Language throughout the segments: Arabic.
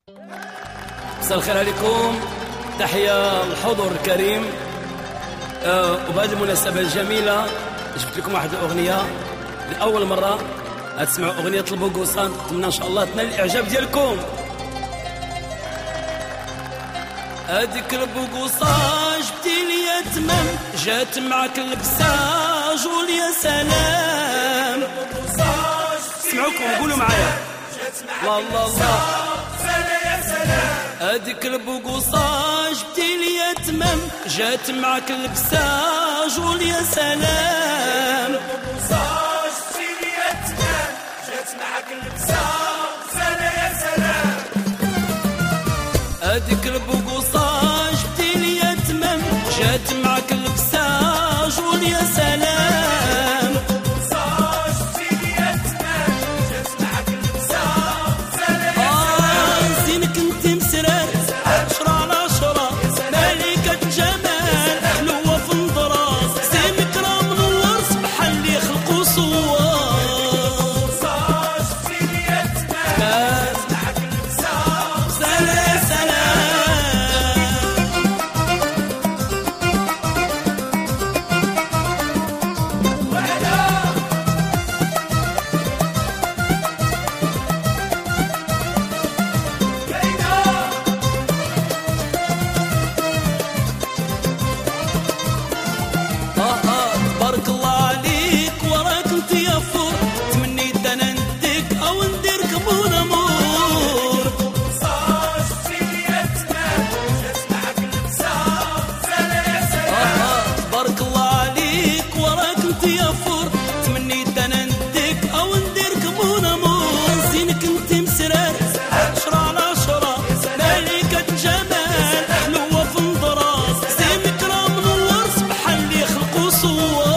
مساء الخير عليكم، تحية الحضور الكريم. وبهذه المناسبة الجميلة جبت لكم واحد الأغنية لأول مرة غتسمعوا أغنية البوغوصان. نتمنى إن شاء الله تنال الإعجاب ديالكم. هاديك البوغوصان جبتي لي تمام، جات معاك البساج ويا سلام. سمعوكم قولوا معايا الله الله الله. هاديك البوغوصان جبتي لي تمام، جات معاك البساج ويا سلام. هاديك البوغوصان جبتي لي تمام، جات معاك البساج ويا سلام. زينك انت مسرار عشرة على عشرة، ملكة جمال حلوة في النظرة، سيمك راه منور صبح اللي خلقو صوار. بارك الله عليك وراك انت يا فور، تمنيت انا نديك او نديرك مون امور. بارك الله عليك وراك انت يا فور، تمنيت انا نديك او نديرك مون امور. زينك انت مسرار عشرة على عشرة، ملكة جمال حلوة في النظرة، سيمك راه منور صبح اللي خلقو صوار.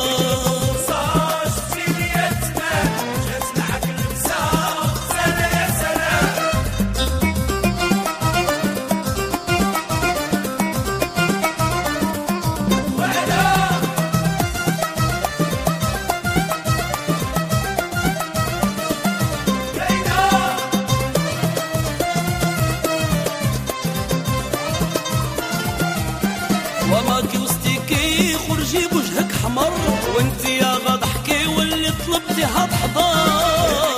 وماكي وستيكي خرجي بوجهك حمر، وانت يا غضحكي واللي طلبتي هتحضر.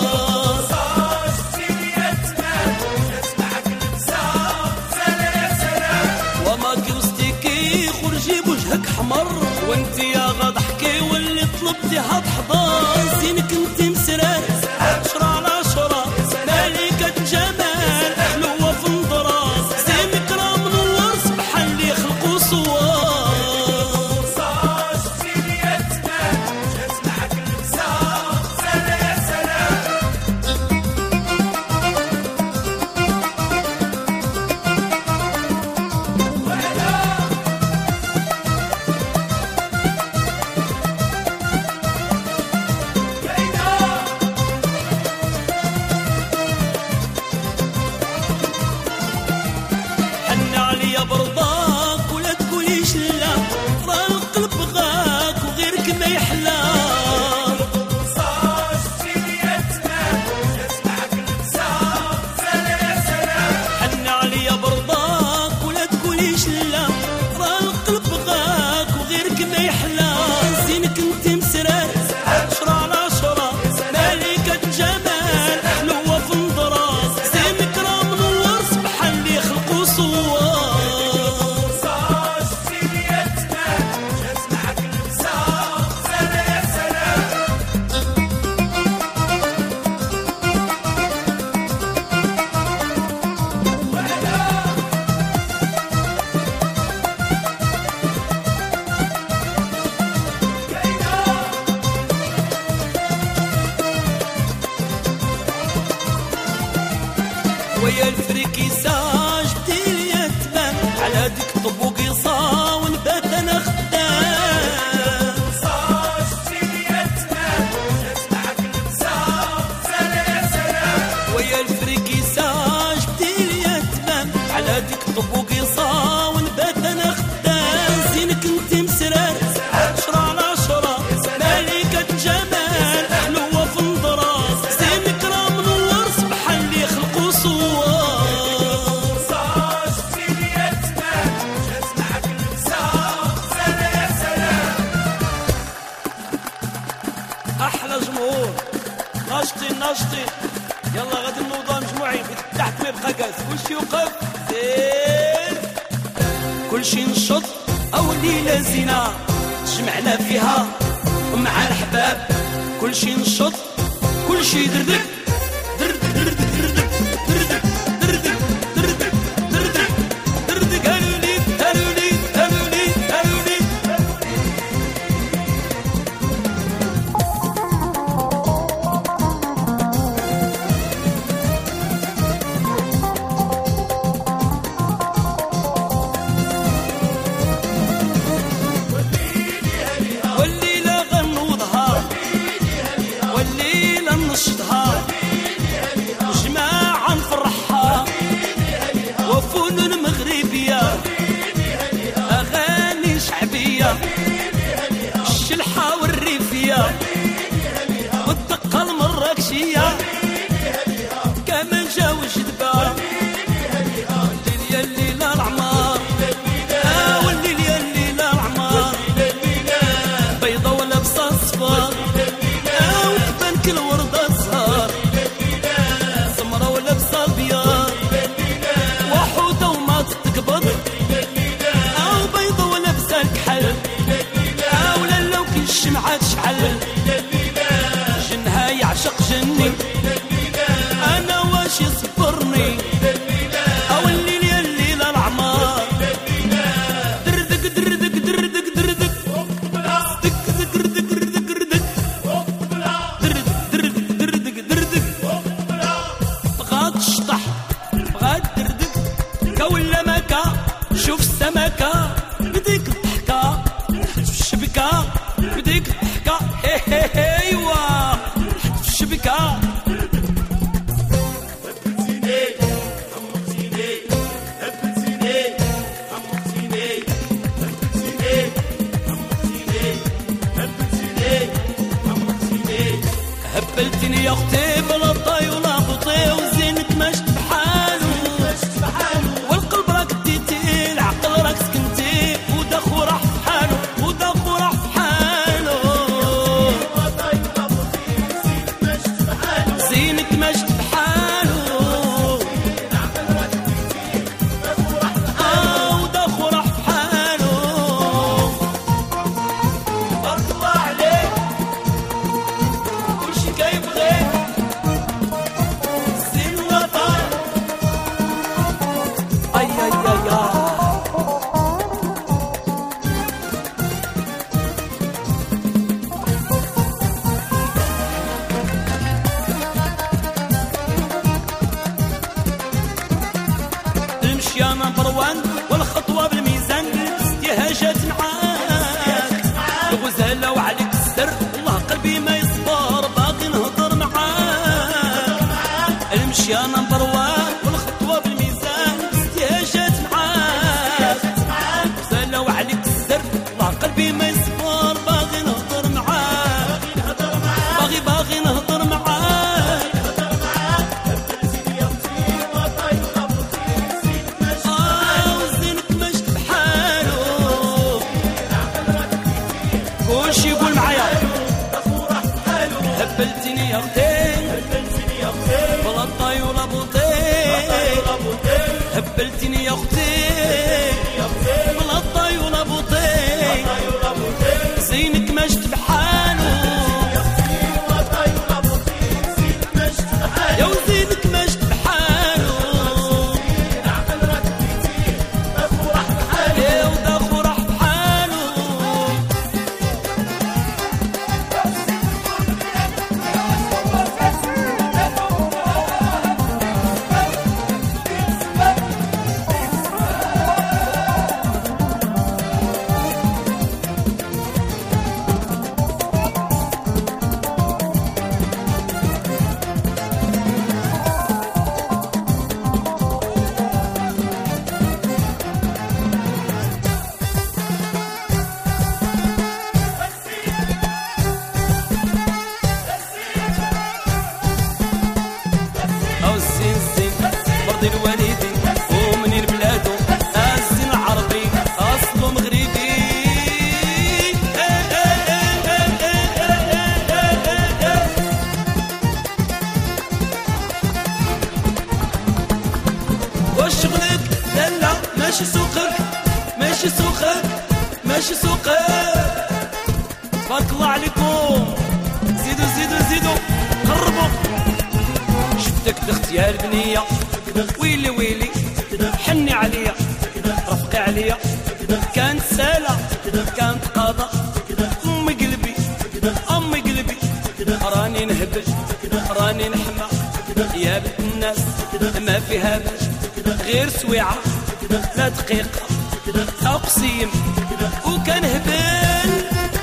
وماكي وستيكي خرجي بوجهك حمر، وانت يا غضحكي واللي طلبتي هتحضر. زينك انت مسرار عشرة على عشرة، ملكة جمال حلوة في النظرة، سيمك راه منور صبح اللي خلقو صوار. حن عليا برضاك ولا تقوليش لا، راه القلب غاك وغيرك ما يحلى. حن عليا برضاك ولا تقوليش لا، راه القلب غاك وغيرك ما يحلى. زينك انت مسرار عشرة على عشرة، ملكة جمال حلوة في النظرة، سيمك راه منور صبح اللي خلقو صوار. ويا الفريكيسة جبتي لي تمام، على ديك طبوقيصة ونبات انا خدام. ويا الفريكيسة جبتي لي تمام، على ديك طبوقيصة ونبات انا خدام. زينك انت مسرار عشرة على عشرة، ملكة جمال حلوة في النظرة، سيمك راه منور صبح اللي خلقو صوار. عكس وش يوقف زين كل شي نشط او ليلة زينة جمعنا فيها مع الحباب كل شي نشط كل شي دردك دردك دردك دردك دردك دردك دردك دردك دردك هلولي هلولي هلولي هلولي والليلة غنوضها والليلة نشطها جماعة نفرحها وفنون مغربية أغاني شعبية الشلحة والريفية والدقة المراكشية كمان وجدبة الليل يا الليلة العمار والليل يا الليلة العمار بيضة ولابسة صفار وتبان كل وردة زهر سمرة ولابسة بيار وحودة وما تتقبض بيضة ولابسة الكحل ولا لو كل الشمعة تشعل جنها يعشق جني أنا واش يصبرني الليل يا الليلة العمار دردك دردك دردك دردك دردك دردك دردك دردك دردك دردك بغات تشطح بغات دردك كولا مكا شوف السمكة بديك الضحكة في الشبكة بديك الضحكة ايوا في الشبكة هبلتني يا اختي بلا طاي ولا بطي وزينك مشت بحالو والقلب راك ديتي العقل راك سكنتي وداخو راح في حالو وداخو راح في حالو زينك مشت بحالو وداخو راح في حالو بارك الله عليك كل شي كيبغي زين وطن اي اي اي المشية نمبر وان والخطوة بالميزان استهاجات معاك الغزالة وعليك السر والله قلبي ما يصبر باقي نهضر معاك المشية نمبر وان والخطوة بالميزان استهاجات معاك الغزالة وعليك السر والله قلبي ما يصبر باقي نهضر معاك باقي نهضر معاك وزينك مشت بحالو كلشي يقول معايا هبلتني يا اختي بلا طاي ولا بوطي هبلتني يا اختي بلا طاي ولا بوطي زينك مشت بحالو يا وزينك مشت بحالو يا وداخو راح بحالو ماشي سوقك ماشي سوقك ماشي سوقك. بارك الله عليكم، زيدوا زيدوا زيدوا قربوا. شفتك دخت يا البنية، ويلي ويلي حني عليا رفقي عليا. كانت سالة كانت قاضة، أمي قلبي أمي قلبي. راني نهبج راني نحمى يا بنت الناس، ما فيها باش غير سويعة لا دقيقة أقسيم وكان هبال.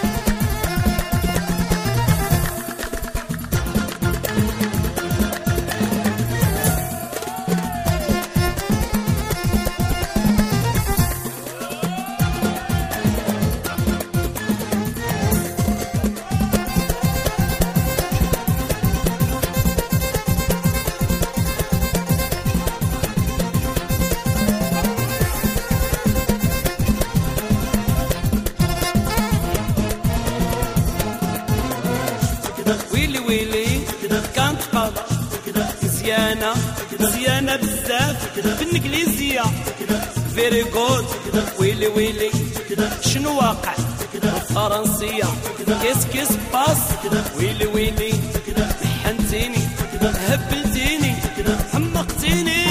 ويلي ويلي كانت قاضة مزيانة مزيانة بزاف بالانجليزية فيري جود. ويلي ويلي شنو واقع بالفرنسية كيس كيس باس. ويلي ويلي حنتيني هبلتيني حمقتيني.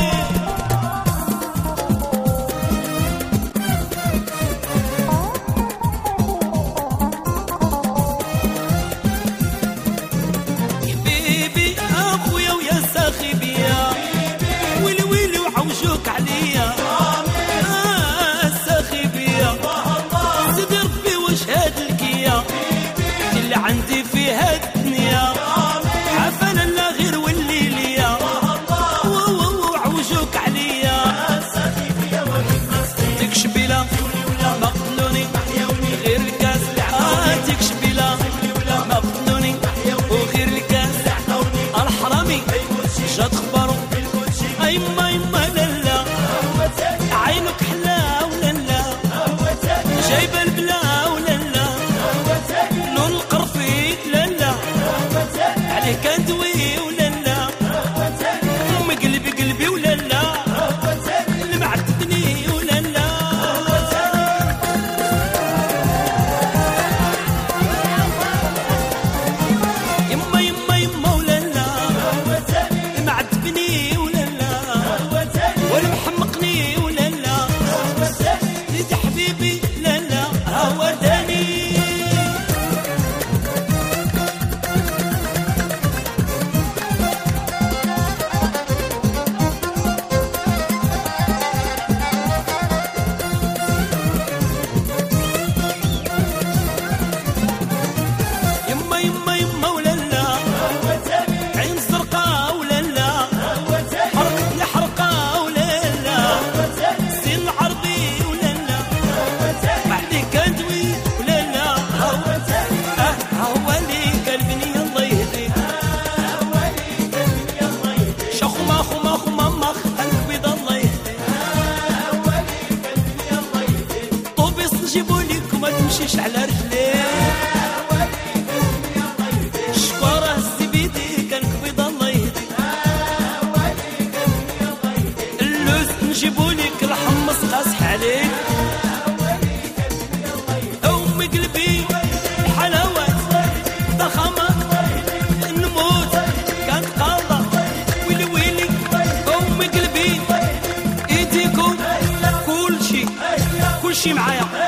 عليا ساخي بيا زيد ربي واش هاد الكيا اللي عندي في هاد الدنيا. عفانا لا غير ولي ليا وعوجوك عليا. ديك شبيلة مقتلوني غير الكاس، ديك شبيلة مقتلوني وغير الكاس. الحرامي جات خبرو ايما ايما لالا عينك حلا ولا لا جايبه البلا ولا لا لون القرفي لا لا عليه كندوي ولا لا امي قلبي قلبي ولا لا اللي معتبني ولا لا. يما يما يما ولا لا معتبني ولا لا ولا محمقني ولا لا زيد حبيبي لا لا هوداني. يما يما يما ولا لا عين زرقاء ولا لا حرقتني حرقة ولا لا زين العربي ولا لا بعدي كندوي ولا لا. هو اللي قلبني الله يهديك شخما خما خما مخ البيض الله يهديك. طوبيس نجيبو ليك وما تمشيش على رجليك. شكوره الزبيدي كان كبيض الله يهديك. اللوز نجيبو ليك الحمص قاسح عليك. أمي قلبي الحلاوات ضخامة نموت كانت قاضة. ويلي ويلي أمي قلبي إيديكم كل شي معايا.